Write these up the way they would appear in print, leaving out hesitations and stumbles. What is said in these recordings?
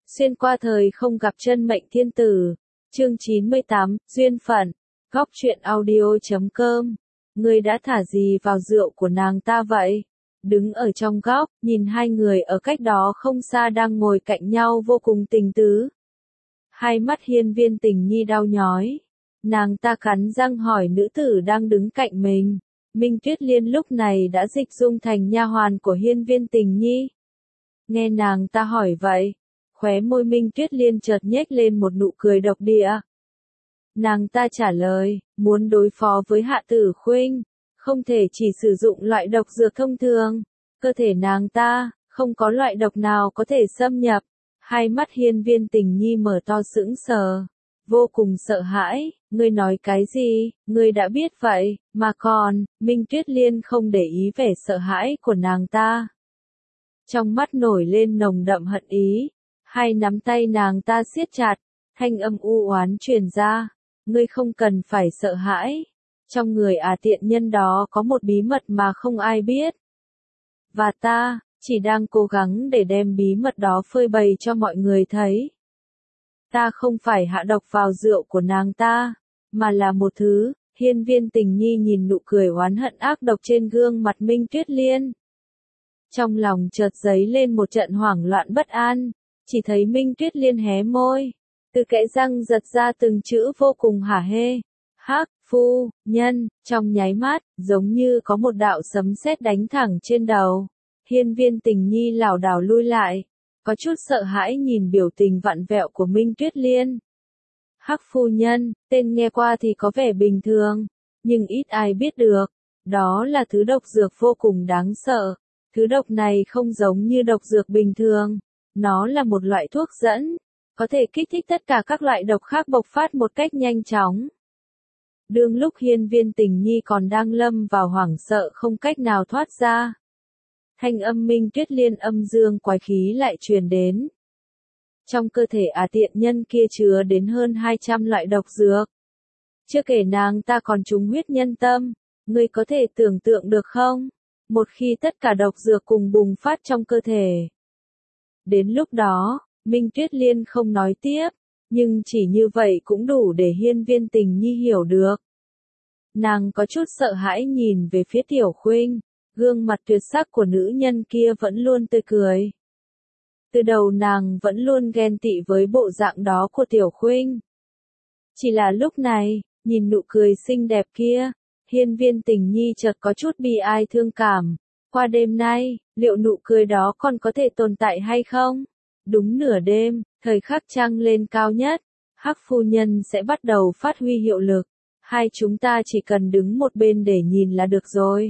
Xuyên qua thời không gặp chân mệnh thiên tử. Chương 98, Duyên phận. Góc truyện audio.com. Ngươi đã thả gì vào rượu của nàng ta vậy? Đứng ở trong góc, nhìn hai người ở cách đó không xa đang ngồi cạnh nhau vô cùng tình tứ. Hai mắt Hiên Viên Tình Nhi đau nhói. Nàng ta cắn răng hỏi nữ tử đang đứng cạnh mình. Minh Tuyết Liên lúc này đã dịch dung thành nha hoàn của Hiên Viên Tình Nhi. Nghe nàng ta hỏi vậy, khóe môi Minh Tuyết Liên chợt nhếch lên một nụ cười độc địa. Nàng ta trả lời, muốn đối phó với Hạ Tử Khuynh, không thể chỉ sử dụng loại độc dược thông thường. Cơ thể nàng ta, không có loại độc nào có thể xâm nhập. Hai mắt Hiên Viên Tình Nhi mở to sững sờ, vô cùng sợ hãi. Ngươi nói cái gì, ngươi đã biết vậy, mà còn, Minh Tuyết Liên không để ý vẻ sợ hãi của nàng ta. Trong mắt nổi lên nồng đậm hận ý, hai nắm tay nàng ta siết chặt, thanh âm u oán truyền ra, ngươi không cần phải sợ hãi, trong người tiện nhân đó có một bí mật mà không ai biết. Và ta, chỉ đang cố gắng để đem bí mật đó phơi bày cho mọi người thấy. Ta không phải hạ độc vào rượu của nàng ta, mà là một thứ. Hiên Viên Tình Nhi nhìn nụ cười oán hận ác độc trên gương mặt Minh Tuyết Liên. Trong lòng chợt dấy lên một trận hoảng loạn bất an, chỉ thấy Minh Tuyết Liên hé môi, từ kẽ răng giật ra từng chữ vô cùng hả hê. Hắc, phu, nhân, trong nháy mắt, giống như có một đạo sấm sét đánh thẳng trên đầu. Hiên Viên Tình Nhi lảo đảo lui lại, có chút sợ hãi nhìn biểu tình vặn vẹo của Minh Tuyết Liên. Hắc phu nhân, tên nghe qua thì có vẻ bình thường, nhưng ít ai biết được, đó là thứ độc dược vô cùng đáng sợ. Thứ độc này không giống như độc dược bình thường, nó là một loại thuốc dẫn, có thể kích thích tất cả các loại độc khác bộc phát một cách nhanh chóng. Đương lúc Hiên Viên Tình Nhi còn đang lâm vào hoảng sợ không cách nào thoát ra, thanh âm Minh Tuyết Liên âm dương quái khí lại truyền đến. Trong cơ thể tiện nhân kia chứa đến hơn 200 loại độc dược. Chưa kể nàng ta còn trúng huyết nhân tâm, ngươi có thể tưởng tượng được không? Một khi tất cả độc dược cùng bùng phát trong cơ thể. Đến lúc đó, Minh Tuyết Liên không nói tiếp, nhưng chỉ như vậy cũng đủ để Hiên Viên Tình Nhi hiểu được. Nàng có chút sợ hãi nhìn về phía Tiểu Khuynh, gương mặt tuyệt sắc của nữ nhân kia vẫn luôn tươi cười. Từ đầu nàng vẫn luôn ghen tị với bộ dạng đó của Tiểu Khuynh. Chỉ là lúc này, nhìn nụ cười xinh đẹp kia, Hiên Viên Tình Nhi chợt có chút bi ai thương cảm. Qua đêm nay, liệu nụ cười đó còn có thể tồn tại hay không? Đúng nửa đêm, thời khắc trăng lên cao nhất, Hắc phu nhân sẽ bắt đầu phát huy hiệu lực. Hai chúng ta chỉ cần đứng một bên để nhìn là được rồi.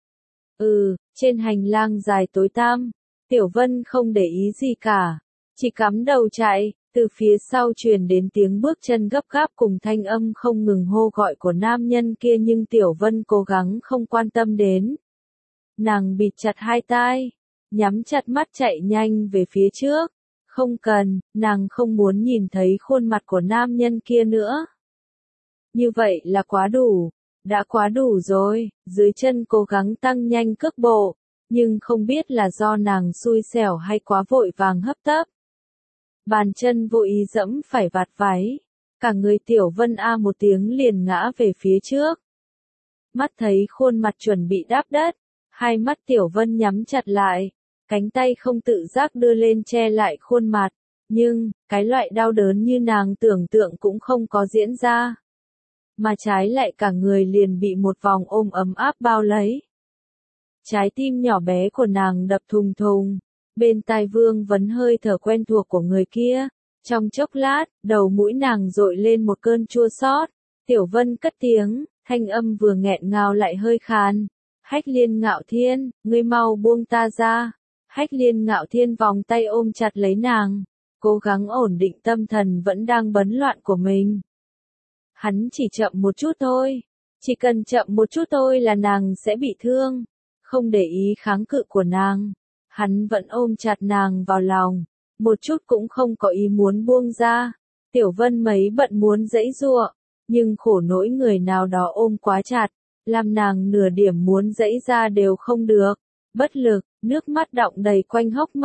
Trên hành lang dài tối tăm, Tiểu Vân không để ý gì cả, chỉ cắm đầu chạy. Từ phía sau truyền đến tiếng bước chân gấp gáp cùng thanh âm không ngừng hô gọi của nam nhân kia, nhưng Tiểu Vân cố gắng không quan tâm đến. Nàng bịt chặt hai tai, nhắm chặt mắt chạy nhanh về phía trước. Không cần, nàng không muốn nhìn thấy khuôn mặt của nam nhân kia nữa. Như vậy là quá đủ, đã quá đủ rồi. Dưới chân cố gắng tăng nhanh cước bộ, nhưng không biết là do nàng xui xẻo hay quá vội vàng hấp tấp. Bàn chân vô ý dẫm phải vạt váy, cả người Tiểu Vân một tiếng liền ngã về phía trước. Mắt thấy khuôn mặt chuẩn bị đáp đất, hai mắt Tiểu Vân nhắm chặt lại, cánh tay không tự giác đưa lên che lại khuôn mặt, nhưng, cái loại đau đớn như nàng tưởng tượng cũng không có diễn ra. Mà trái lại cả người liền bị một vòng ôm ấm áp bao lấy. Trái tim nhỏ bé của nàng đập thùng thùng. Bên tai vương vấn hơi thở quen thuộc của người kia. Trong chốc lát, đầu mũi nàng dội lên một cơn chua xót. Tiểu Vân cất tiếng, thanh âm vừa nghẹn ngào lại hơi khàn. Hách Liên Ngạo Thiên, ngươi mau buông ta ra. Hách Liên Ngạo Thiên vòng tay ôm chặt lấy nàng, cố gắng ổn định tâm thần vẫn đang bấn loạn của mình. Hắn chỉ chậm một chút thôi, chỉ cần chậm một chút thôi là nàng sẽ bị thương. Không để ý kháng cự của nàng, hắn vẫn ôm chặt nàng vào lòng, một chút cũng không có ý muốn buông ra. Tiểu Vân mấy bận muốn giãy giụa, nhưng khổ nỗi người nào đó ôm quá chặt, làm nàng nửa điểm muốn giãy ra đều không được. Bất lực, nước mắt đọng đầy quanh hốc mắt,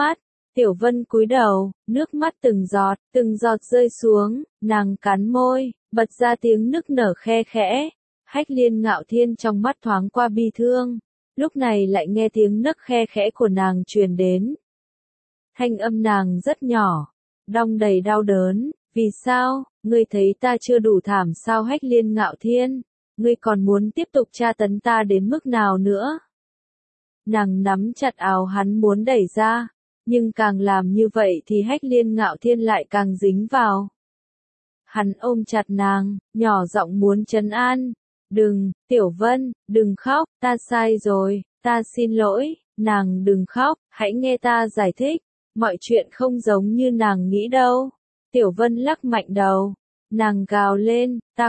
Tiểu Vân cúi đầu, nước mắt từng giọt rơi xuống, nàng cắn môi, bật ra tiếng nức nở khe khẽ. Hách Liên Ngạo Thiên trong mắt thoáng qua bi thương, lúc này lại nghe tiếng nấc khe khẽ của nàng truyền đến. Thanh âm nàng rất nhỏ, đong đầy đau đớn, vì sao, ngươi thấy ta chưa đủ thảm sao Hách Liên Ngạo Thiên, ngươi còn muốn tiếp tục tra tấn ta đến mức nào nữa? Nàng nắm chặt áo hắn muốn đẩy ra, nhưng càng làm như vậy thì Hách Liên Ngạo Thiên lại càng dính vào. Hắn ôm chặt nàng, nhỏ giọng muốn trấn an. Đừng, Tiểu Vân, đừng khóc, ta sai rồi, ta xin lỗi, nàng đừng khóc, hãy nghe ta giải thích, mọi chuyện không giống như nàng nghĩ đâu. Tiểu Vân lắc mạnh đầu, nàng gào lên, ta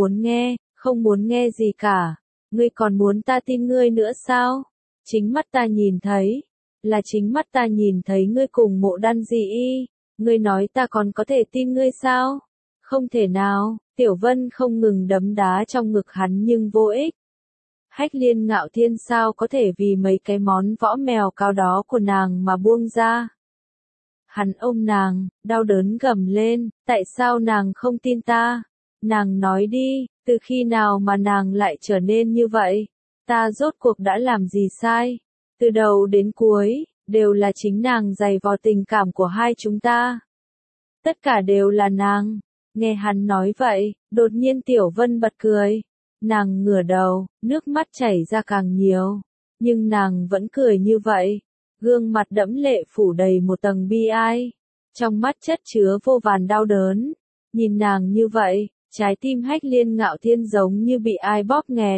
không muốn nghe gì cả, ngươi còn muốn ta tin ngươi nữa sao? Chính mắt ta nhìn thấy, là chính mắt ta nhìn thấy ngươi cùng Mộ Đan Dị Y, ngươi nói ta còn có thể tin ngươi sao? Không thể nào, Tiểu Vân không ngừng đấm đá trong ngực hắn nhưng vô ích. Hách Liên Ngạo Thiên sao có thể vì mấy cái món võ mèo cao đó của nàng mà buông ra. Hắn ôm nàng, đau đớn gầm lên, tại sao nàng không tin ta? Nàng nói đi, từ khi nào mà nàng lại trở nên như vậy? Ta rốt cuộc đã làm gì sai? Từ đầu đến cuối, đều là chính nàng giày vò tình cảm của hai chúng ta. Tất cả đều là nàng. Nghe hắn nói vậy, đột nhiên Tiểu Vân bật cười. Nàng ngửa đầu, nước mắt chảy ra càng nhiều. Nhưng nàng vẫn cười như vậy. Gương mặt đẫm lệ phủ đầy một tầng bi ai. Trong mắt chất chứa vô vàn đau đớn. Nhìn nàng như vậy, trái tim Hách Liên Ngạo Thiên giống như bị ai bóp nghẹt.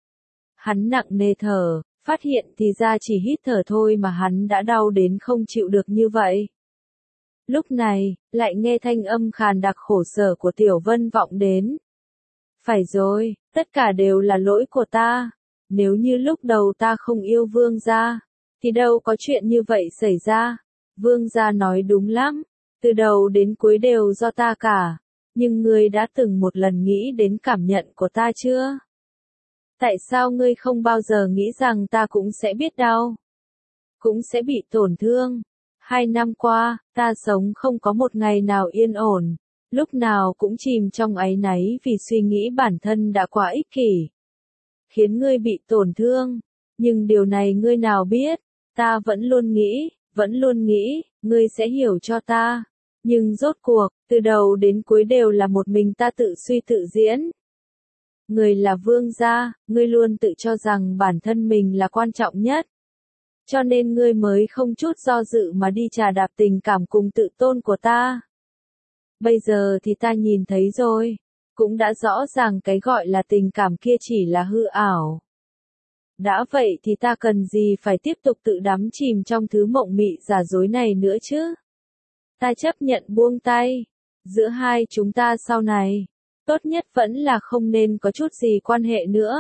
Hắn nặng nề thở, phát hiện thì ra chỉ hít thở thôi mà hắn đã đau đến không chịu được như vậy. Lúc này, lại nghe thanh âm khàn đặc khổ sở của Tiểu Vân vọng đến. Phải rồi, tất cả đều là lỗi của ta. Nếu như lúc đầu ta không yêu Vương gia, thì đâu có chuyện như vậy xảy ra. Vương gia nói đúng lắm, từ đầu đến cuối đều do ta cả. Nhưng ngươi đã từng một lần nghĩ đến cảm nhận của ta chưa? Tại sao ngươi không bao giờ nghĩ rằng ta cũng sẽ biết đau? Cũng sẽ bị tổn thương. 2 năm qua, ta sống không có một ngày nào yên ổn, lúc nào cũng chìm trong áy náy vì suy nghĩ bản thân đã quá ích kỷ. Khiến ngươi bị tổn thương, nhưng điều này ngươi nào biết, ta vẫn luôn nghĩ, ngươi sẽ hiểu cho ta. Nhưng rốt cuộc, từ đầu đến cuối đều là một mình ta tự suy tự diễn. Ngươi là vương gia, ngươi luôn tự cho rằng bản thân mình là quan trọng nhất. Cho nên ngươi mới không chút do dự mà đi chà đạp tình cảm cùng tự tôn của ta. Bây giờ thì ta nhìn thấy rồi, cũng đã rõ ràng cái gọi là tình cảm kia chỉ là hư ảo. Đã vậy thì ta cần gì phải tiếp tục tự đắm chìm trong thứ mộng mị giả dối này nữa chứ? Ta chấp nhận buông tay. Giữa hai chúng ta sau này, tốt nhất vẫn là không nên có chút gì quan hệ nữa.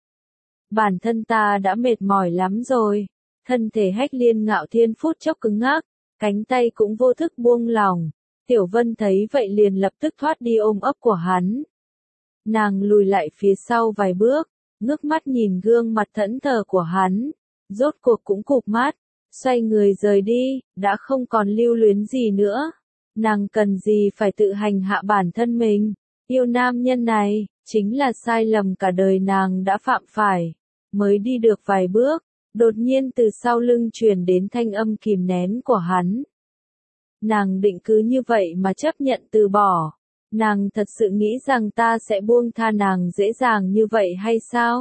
Bản thân ta đã mệt mỏi lắm rồi. Thân thể Hách Liên Ngạo Thiên phút chốc cứng ngắc, cánh tay cũng vô thức buông lỏng. Tiểu Vân thấy vậy liền lập tức thoát đi ôm ấp của hắn. Nàng lùi lại phía sau vài bước, ngước mắt nhìn gương mặt thẫn thờ của hắn, rốt cuộc cũng cụp mắt, xoay người rời đi, đã không còn lưu luyến gì nữa. Nàng cần gì phải tự hành hạ bản thân mình, yêu nam nhân này, chính là sai lầm cả đời nàng đã phạm phải. Mới đi được vài bước, đột nhiên từ sau lưng truyền đến thanh âm kìm nén của hắn. Nàng định cứ như vậy mà chấp nhận từ bỏ. Nàng thật sự nghĩ rằng ta sẽ buông tha nàng dễ dàng như vậy hay sao?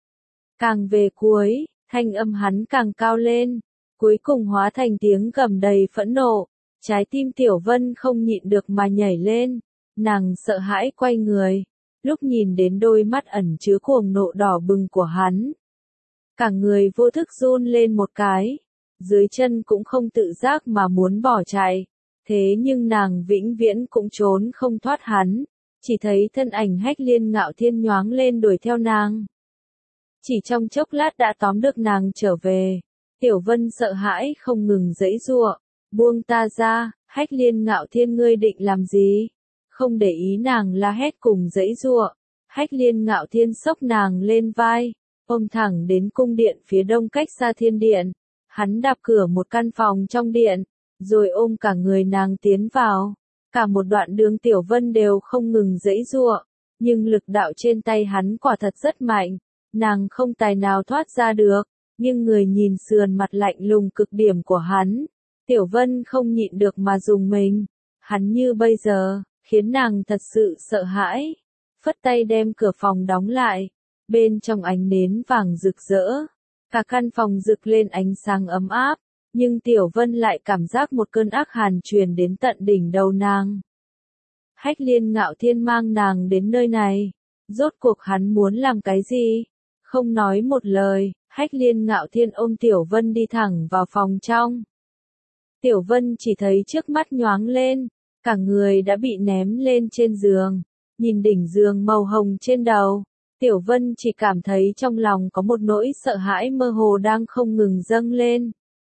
Càng về cuối, thanh âm hắn càng cao lên, cuối cùng hóa thành tiếng gầm đầy phẫn nộ. Trái tim Tiểu Vân không nhịn được mà nhảy lên. Nàng sợ hãi quay người, lúc nhìn đến đôi mắt ẩn chứa cuồng nộ đỏ bừng của hắn. Cả người vô thức run lên một cái, dưới chân cũng không tự giác mà muốn bỏ chạy, thế nhưng nàng vĩnh viễn cũng trốn không thoát hắn, chỉ thấy thân ảnh Hách Liên Ngạo Thiên nhoáng lên đuổi theo nàng. Chỉ trong chốc lát đã tóm được nàng trở về, Tiểu Vân sợ hãi không ngừng giãy giụa, buông ta ra, Hách Liên Ngạo Thiên ngươi định làm gì? Không để ý nàng la hét cùng giãy giụa, Hách Liên Ngạo Thiên xốc nàng lên vai. Ôm thẳng đến cung điện phía đông cách xa thiên điện. Hắn đạp cửa một căn phòng trong điện. rồi ôm cả người nàng tiến vào. Cả một đoạn đường Tiểu Vân đều không ngừng giãy giụa, nhưng lực đạo trên tay hắn quả thật rất mạnh, nàng không tài nào thoát ra được, nhưng người nhìn sườn mặt lạnh lùng cực điểm của hắn, Tiểu Vân không nhịn được mà rùng mình, hắn như bây giờ, khiến nàng thật sự sợ hãi, phất tay đem cửa phòng đóng lại, bên trong ánh nến vàng rực rỡ, cả căn phòng rực lên ánh sáng ấm áp, nhưng Tiểu Vân lại cảm giác một cơn ác hàn truyền đến tận đỉnh đầu nàng. Hách Liên Ngạo Thiên mang nàng đến nơi này, rốt cuộc hắn muốn làm cái gì? Không nói một lời, Hách Liên Ngạo Thiên ôm Tiểu Vân đi thẳng vào phòng trong. Tiểu Vân chỉ thấy trước mắt nhoáng lên, cả người đã bị ném lên trên giường, nhìn đỉnh giường màu hồng trên đầu, Tiểu Vân chỉ cảm thấy trong lòng có một nỗi sợ hãi mơ hồ đang không ngừng dâng lên.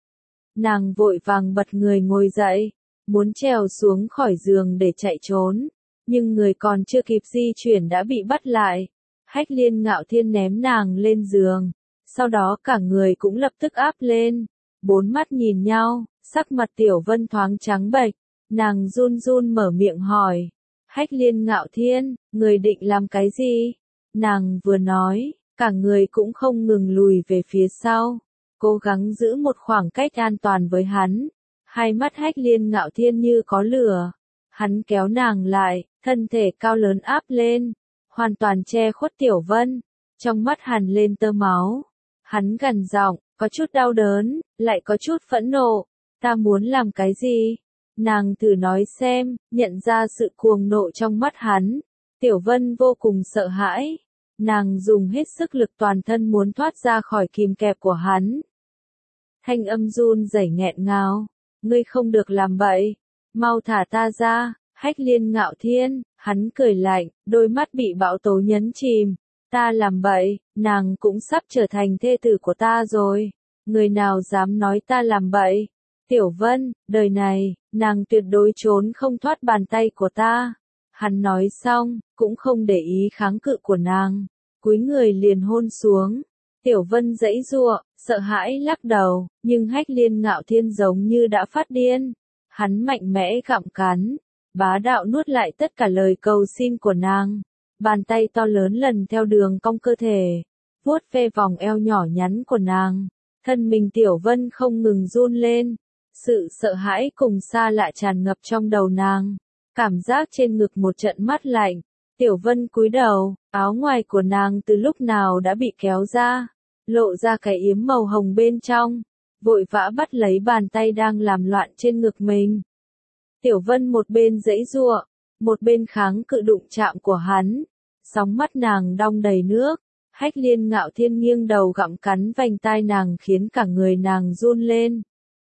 Nàng vội vàng bật người ngồi dậy, muốn trèo xuống khỏi giường để chạy trốn, nhưng người còn chưa kịp di chuyển đã bị bắt lại. Hách Liên Ngạo Thiên ném nàng lên giường, sau đó cả người cũng lập tức áp lên, bốn mắt nhìn nhau, sắc mặt Tiểu Vân thoáng trắng bệch, nàng run run mở miệng hỏi, Hách Liên Ngạo Thiên, người định làm cái gì? Nàng vừa nói, cả người cũng không ngừng lùi về phía sau, cố gắng giữ một khoảng cách an toàn với hắn. Hai mắt Hách Liên Ngạo Thiên như có lửa, hắn kéo nàng lại, thân thể cao lớn áp lên, hoàn toàn che khuất Tiểu Vân, trong mắt hằn lên tơ máu. Hắn gằn giọng, có chút đau đớn, lại có chút phẫn nộ, ta muốn làm cái gì? Nàng thử nói xem, nhận ra sự cuồng nộ trong mắt hắn. Tiểu Vân vô cùng sợ hãi, nàng dùng hết sức lực toàn thân muốn thoát ra khỏi kìm kẹp của hắn. Thanh âm run rẩy nghẹn ngào, ngươi không được làm bậy, mau thả ta ra. Hách Liên Ngạo Thiên, hắn cười lạnh, đôi mắt bị bão tố nhấn chìm, ta làm bậy, nàng cũng sắp trở thành thê tử của ta rồi, người nào dám nói ta làm bậy? Tiểu Vân, đời này, nàng tuyệt đối trốn không thoát bàn tay của ta. Hắn nói xong, cũng không để ý kháng cự của nàng, cúi người liền hôn xuống. Tiểu Vân giãy giụa, sợ hãi lắc đầu, nhưng Hách Liên Ngạo Thiên giống như đã phát điên. Hắn mạnh mẽ gặm cắn, bá đạo nuốt lại tất cả lời cầu xin của nàng. Bàn tay to lớn lần theo đường cong cơ thể, vuốt ve vòng eo nhỏ nhắn của nàng. Thân mình Tiểu Vân không ngừng run lên. Sự sợ hãi cùng xa lạ tràn ngập trong đầu nàng. Cảm giác trên ngực một trận mát lạnh. Tiểu Vân cúi đầu, áo ngoài của nàng từ lúc nào đã bị kéo ra, lộ ra cái yếm màu hồng bên trong, vội vã bắt lấy bàn tay đang làm loạn trên ngực mình. Tiểu Vân một bên giãy giụa, một bên kháng cự đụng chạm của hắn, sóng mắt nàng đong đầy nước. Hách Liên Ngạo Thiên nghiêng đầu gặm cắn vành tai nàng khiến cả người nàng run lên.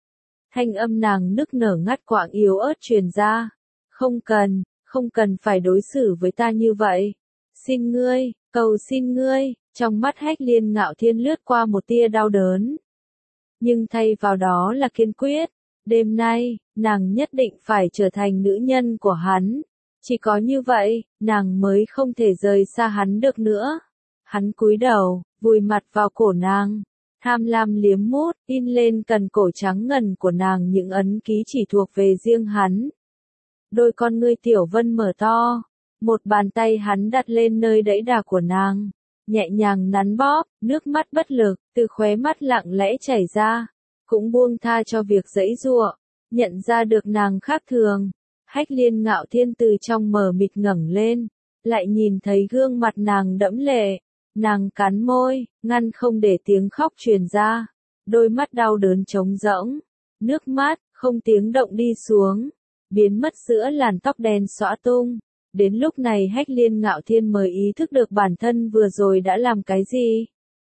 Thanh âm nàng nức nở ngắt quãng yếu ớt truyền ra, không cần phải đối xử với ta như vậy. Xin ngươi, cầu xin ngươi, trong mắt Hách Liên Ngạo Thiên lướt qua một tia đau đớn. Nhưng thay vào đó là kiên quyết, đêm nay, nàng nhất định phải trở thành nữ nhân của hắn. Chỉ có như vậy, nàng mới không thể rời xa hắn được nữa. Hắn cúi đầu, vùi mặt vào cổ nàng, tham lam liếm mút, in lên cần cổ trắng ngần của nàng những ấn ký chỉ thuộc về riêng hắn. Đôi con ngươi Tiểu Vân mở to, một bàn tay hắn đặt lên nơi đẫy đà của nàng, nhẹ nhàng nắn bóp, nước mắt bất lực, từ khóe mắt lặng lẽ chảy ra, cũng buông tha cho việc giãy giụa, nhận ra được nàng khác thường. Hách Liên Ngạo Thiên từ trong mờ mịt ngẩng lên, lại nhìn thấy gương mặt nàng đẫm lệ, nàng cắn môi, ngăn không để tiếng khóc truyền ra, đôi mắt đau đớn trống rỗng, nước mắt, không tiếng động đi xuống, biến mất giữa làn tóc đen xõa tung. Đến lúc này Hách Liên Ngạo Thiên mới ý thức được bản thân vừa rồi đã làm cái gì.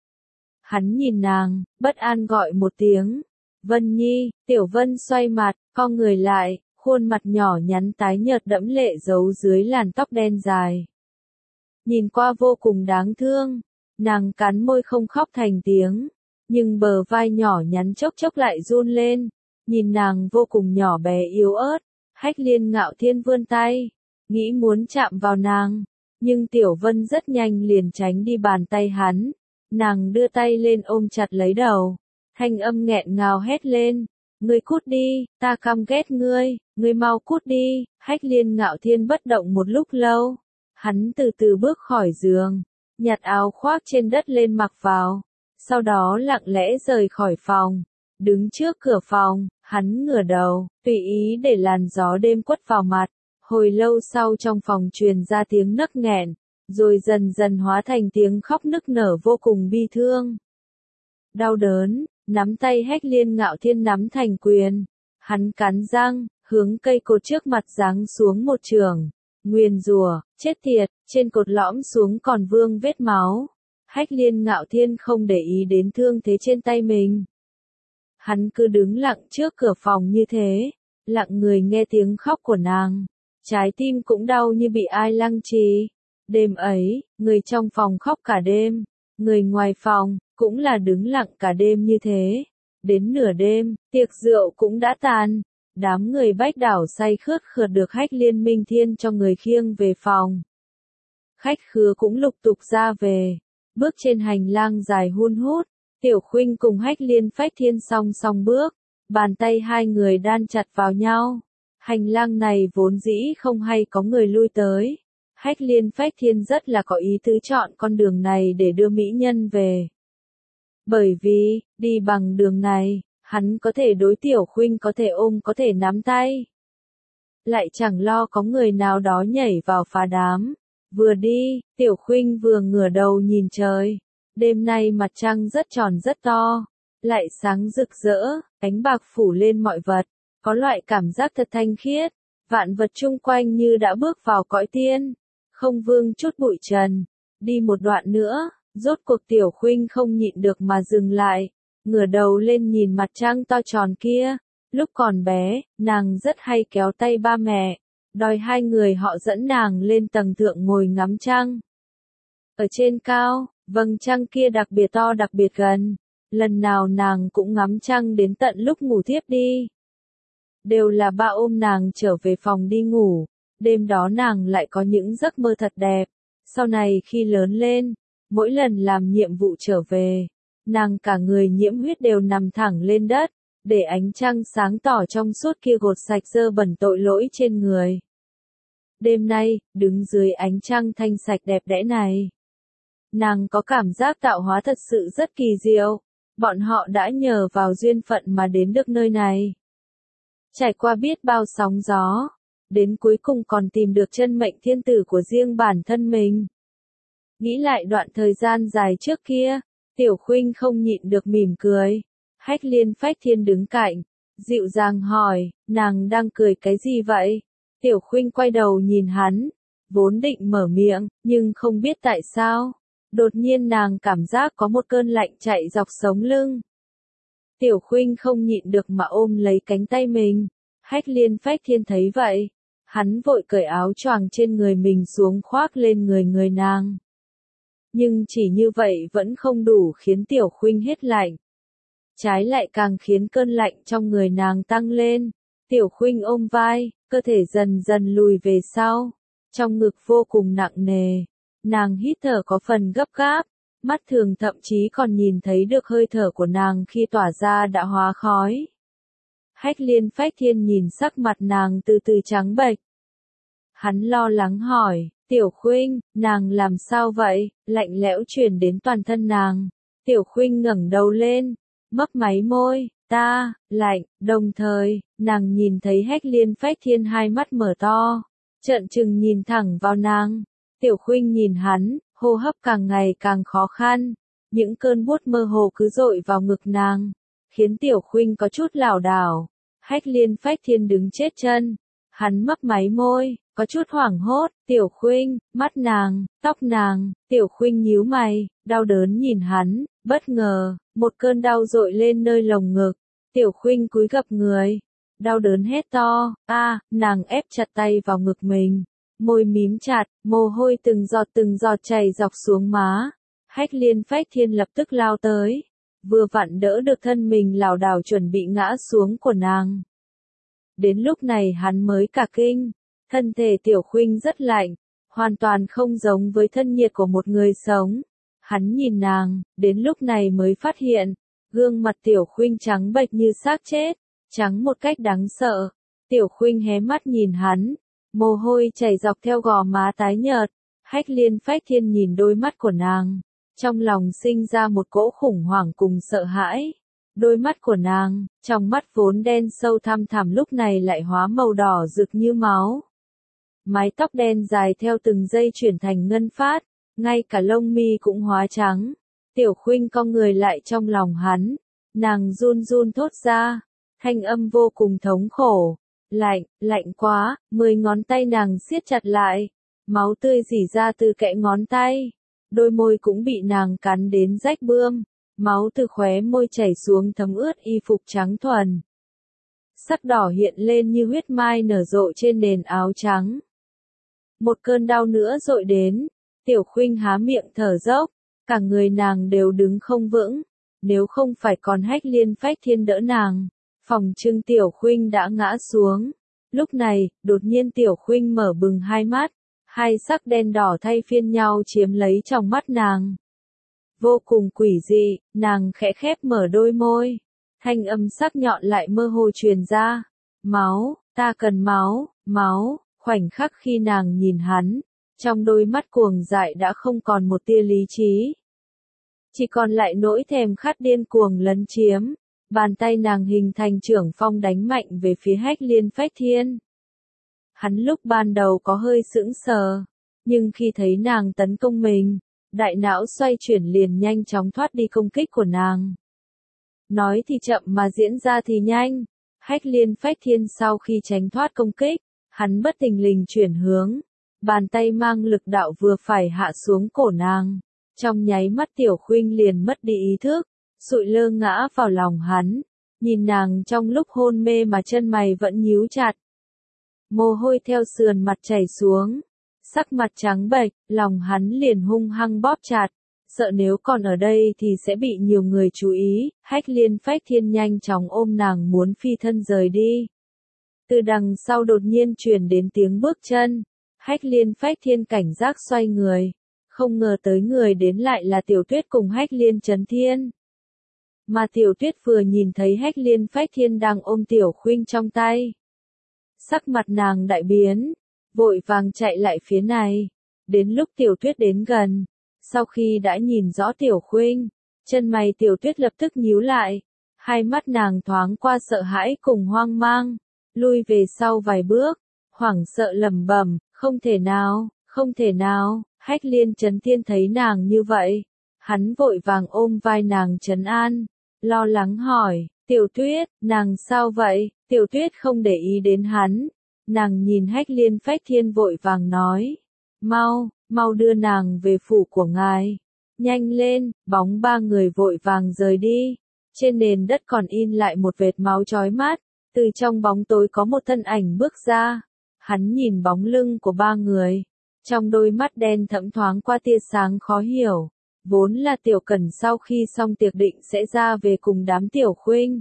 Hắn nhìn nàng, bất an gọi một tiếng, Vân Nhi. Tiểu Vân xoay mặt, co người lại, khuôn mặt nhỏ nhắn tái nhợt đẫm lệ giấu dưới làn tóc đen dài. Nhìn qua vô cùng đáng thương, nàng cắn môi không khóc thành tiếng, nhưng bờ vai nhỏ nhắn chốc chốc lại run lên, nhìn nàng vô cùng nhỏ bé yếu ớt. Hách Liên Ngạo Thiên vươn tay, nghĩ muốn chạm vào nàng, nhưng Tiểu Vân rất nhanh liền tránh đi bàn tay hắn. Nàng đưa tay lên ôm chặt lấy đầu, thanh âm nghẹn ngào hét lên, Ngươi cút đi, ta căm ghét ngươi mau cút đi. Hách Liên Ngạo Thiên bất động một lúc lâu. Hắn từ từ bước khỏi giường, nhặt áo khoác trên đất lên mặc vào. Sau đó lặng lẽ rời khỏi phòng. Đứng trước cửa phòng, hắn ngửa đầu, tùy ý để làn gió đêm quất vào mặt. Hồi lâu sau trong phòng truyền ra tiếng nấc nghẹn, rồi dần dần hóa thành tiếng khóc nức nở vô cùng bi thương. Đau đớn, nắm tay Hách Liên Ngạo Thiên nắm thành quyền. Hắn cắn răng, hướng cây cột trước mặt giáng xuống một chưởng. Nguyền rủa, chết tiệt, trên cột lõm xuống còn vương vết máu. Hách Liên Ngạo Thiên không để ý đến thương thế trên tay mình. Hắn cứ đứng lặng trước cửa phòng như thế, lặng người nghe tiếng khóc của nàng. Trái tim cũng đau như bị ai lăng trì. Đêm ấy, người trong phòng khóc cả đêm, người ngoài phòng cũng là đứng lặng cả đêm như thế. Đến nửa đêm, tiệc rượu cũng đã tàn. Đám người Bách Đảo say khướt khượt được Hách Liên Minh Thiên cho người khiêng về phòng. Khách khứa cũng lục tục ra về. Bước trên hành lang dài hun hút, Tiểu Khuynh cùng Hách Liên Phách Thiên song song bước, bàn tay hai người đan chặt vào nhau. Hành lang này vốn dĩ không hay có người lui tới. Hách Liên Phách Thiên rất là có ý tứ chọn con đường này để đưa mỹ nhân về. Bởi vì, đi bằng đường này, hắn có thể đối Tiểu Khuynh có thể ôm có thể nắm tay. Lại chẳng lo có người nào đó nhảy vào phá đám. Vừa đi, Tiểu Khuynh vừa ngửa đầu nhìn trời. Đêm nay mặt trăng rất tròn rất to, lại sáng rực rỡ, ánh bạc phủ lên mọi vật, có loại cảm giác thật thanh khiết, vạn vật chung quanh như đã bước vào cõi tiên, không vương chút bụi trần. Đi một đoạn nữa, rốt cuộc Tiểu Khuynh không nhịn được mà dừng lại, ngửa đầu lên nhìn mặt trăng to tròn kia. Lúc còn bé, nàng rất hay kéo tay ba mẹ, đòi hai người họ dẫn nàng lên tầng thượng ngồi ngắm trăng. Ở trên cao, vầng trăng kia đặc biệt to đặc biệt gần, lần nào nàng cũng ngắm trăng đến tận lúc ngủ thiếp đi. Đều là ba ôm nàng trở về phòng đi ngủ, đêm đó nàng lại có những giấc mơ thật đẹp. Sau này khi lớn lên, mỗi lần làm nhiệm vụ trở về, nàng cả người nhiễm huyết đều nằm thẳng lên đất, để ánh trăng sáng tỏ trong suốt kia gột sạch dơ bẩn tội lỗi trên người. Đêm nay, đứng dưới ánh trăng thanh sạch đẹp đẽ này, nàng có cảm giác tạo hóa thật sự rất kỳ diệu. Bọn họ đã nhờ vào duyên phận mà đến được nơi này. Trải qua biết bao sóng gió, đến cuối cùng còn tìm được chân mệnh thiên tử của riêng bản thân mình. Nghĩ lại đoạn thời gian dài trước kia, Tiểu Khuynh không nhịn được mỉm cười. Hách Liên Phách Thiên đứng cạnh, dịu dàng hỏi, nàng đang cười cái gì vậy? Tiểu Khuynh quay đầu nhìn hắn, vốn định mở miệng, nhưng không biết tại sao. Đột nhiên nàng cảm giác có một cơn lạnh chạy dọc sống lưng. Tiểu Khuynh không nhịn được mà ôm lấy cánh tay mình. Hách Liên Phách Thiên thấy vậy, hắn vội cởi áo choàng trên người mình xuống khoác lên người nàng. Nhưng chỉ như vậy vẫn không đủ khiến Tiểu Khuynh hết lạnh. Trái lại càng khiến cơn lạnh trong người nàng tăng lên. Tiểu Khuynh ôm vai, cơ thể dần dần lùi về sau. Trong ngực vô cùng nặng nề. Nàng hít thở có phần gấp gáp, mắt thường thậm chí còn nhìn thấy được hơi thở của nàng khi tỏa ra đã hóa khói. Hách Liên Phách Thiên nhìn sắc mặt nàng từ từ trắng bệch. Hắn lo lắng hỏi, Tiểu Khuynh, nàng làm sao vậy? Lạnh lẽo truyền đến toàn thân nàng. Tiểu Khuynh ngẩng đầu lên, mấp máy môi, ta, lạnh, đồng thời, nàng nhìn thấy Hách Liên Phách Thiên hai mắt mở to, trợn trừng nhìn thẳng vào nàng. Tiểu Khuynh nhìn hắn, hô hấp càng ngày càng khó khăn, những cơn buốt mơ hồ cứ dội vào ngực nàng, khiến Tiểu Khuynh có chút lảo đảo. Hách Liên Phách Thiên đứng chết chân, hắn mấp máy môi, có chút hoảng hốt, Tiểu Khuynh, mắt nàng, tóc nàng. Tiểu Khuynh nhíu mày, đau đớn nhìn hắn, bất ngờ, một cơn đau dội lên nơi lồng ngực. Tiểu Khuynh cúi gập người, đau đớn hét to, nàng ép chặt tay vào ngực mình. Môi mím chặt, mồ hôi từng giọt chảy dọc xuống má. Hách Liên Phách Thiên lập tức lao tới, vừa vặn đỡ được thân mình lảo đảo chuẩn bị ngã xuống của nàng. Đến lúc này hắn mới cả kinh, thân thể Tiểu Khuynh rất lạnh, hoàn toàn không giống với thân nhiệt của một người sống. Hắn nhìn nàng, đến lúc này mới phát hiện, gương mặt Tiểu Khuynh trắng bệch như xác chết, trắng một cách đáng sợ. Tiểu Khuynh hé mắt nhìn hắn, mồ hôi chảy dọc theo gò má tái nhợt. Hách Liên Phách Thiên nhìn đôi mắt của nàng, trong lòng sinh ra một cỗ khủng hoảng cùng sợ hãi. Đôi mắt của nàng, trong mắt vốn đen sâu thăm thẳm lúc này lại hóa màu đỏ rực như máu. Mái tóc đen dài theo từng giây chuyển thành ngân phát, ngay cả lông mi cũng hóa trắng. Tiểu Khuynh cong người lại trong lòng hắn, nàng run run thốt ra, thanh âm vô cùng thống khổ. Lạnh, lạnh quá, 10 ngón tay nàng siết chặt lại, máu tươi rỉ ra từ kẽ ngón tay, đôi môi cũng bị nàng cắn đến rách bươm, máu từ khóe môi chảy xuống thấm ướt y phục trắng thuần. Sắc đỏ hiện lên như huyết mai nở rộ trên nền áo trắng. Một cơn đau nữa dội đến, Tiểu Khuynh há miệng thở dốc, cả người nàng đều đứng không vững, nếu không phải còn Hách Liên Phách Thiên đỡ nàng, phòng trưng Tiểu Khuynh đã ngã xuống. Lúc này, đột nhiên Tiểu Khuynh mở bừng hai mắt, hai sắc đen đỏ thay phiên nhau chiếm lấy trong mắt nàng. Vô cùng quỷ dị, nàng khẽ khép mở đôi môi, thanh âm sắc nhọn lại mơ hồ truyền ra. Máu, ta cần máu, máu. Khoảnh khắc khi nàng nhìn hắn, trong đôi mắt cuồng dại đã không còn một tia lý trí. Chỉ còn lại nỗi thèm khát điên cuồng lấn chiếm. Bàn tay nàng hình thành trưởng phong đánh mạnh về phía Hách Liên Phách Thiên. Hắn lúc ban đầu có hơi sững sờ, nhưng khi thấy nàng tấn công mình, đại não xoay chuyển liền nhanh chóng thoát đi công kích của nàng. Nói thì chậm mà diễn ra thì nhanh. Hách Liên Phách Thiên sau khi tránh thoát công kích, hắn bất thình lình chuyển hướng, bàn tay mang lực đạo vừa phải hạ xuống cổ nàng. Trong nháy mắt Tiểu Khuynh liền mất đi ý thức, sụi lơ ngã vào lòng hắn, nhìn nàng trong lúc hôn mê mà chân mày vẫn nhíu chặt. Mồ hôi theo sườn mặt chảy xuống, sắc mặt trắng bệch, lòng hắn liền hung hăng bóp chặt, sợ nếu còn ở đây thì sẽ bị nhiều người chú ý. Hách Liên Phách Thiên nhanh chóng ôm nàng muốn phi thân rời đi. Từ đằng sau đột nhiên truyền đến tiếng bước chân, Hách Liên Phách Thiên cảnh giác xoay người, không ngờ tới người đến lại là Tiểu Tuyết cùng Hách Liên Chấn Thiên. Mà Tiểu Tuyết vừa nhìn thấy Hách Liên Phách Thiên đang ôm Tiểu Khuynh trong tay, sắc mặt nàng đại biến, vội vàng chạy lại phía này. Đến lúc Tiểu Tuyết đến gần, sau khi đã nhìn rõ Tiểu Khuynh, chân mày Tiểu Tuyết lập tức nhíu lại, hai mắt nàng thoáng qua sợ hãi cùng hoang mang, lui về sau vài bước, hoảng sợ lẩm bẩm, không thể nào, không thể nào. Hách Liên Chấn Thiên thấy nàng như vậy, hắn vội vàng ôm vai nàng trấn an, lo lắng hỏi, Tiểu Tuyết, nàng sao vậy? Tiểu Tuyết không để ý đến hắn, nàng nhìn Hách Liên Phách Thiên vội vàng nói, mau, mau đưa nàng về phủ của ngài, nhanh lên. Bóng ba người vội vàng rời đi, trên nền đất còn in lại một vệt máu chói mắt, từ trong bóng tối có một thân ảnh bước ra, hắn nhìn bóng lưng của ba người, trong đôi mắt đen thẫm thoáng qua tia sáng khó hiểu. Vốn là Tiểu Cẩn sau khi xong tiệc định sẽ ra về cùng đám Tiểu Khuynh,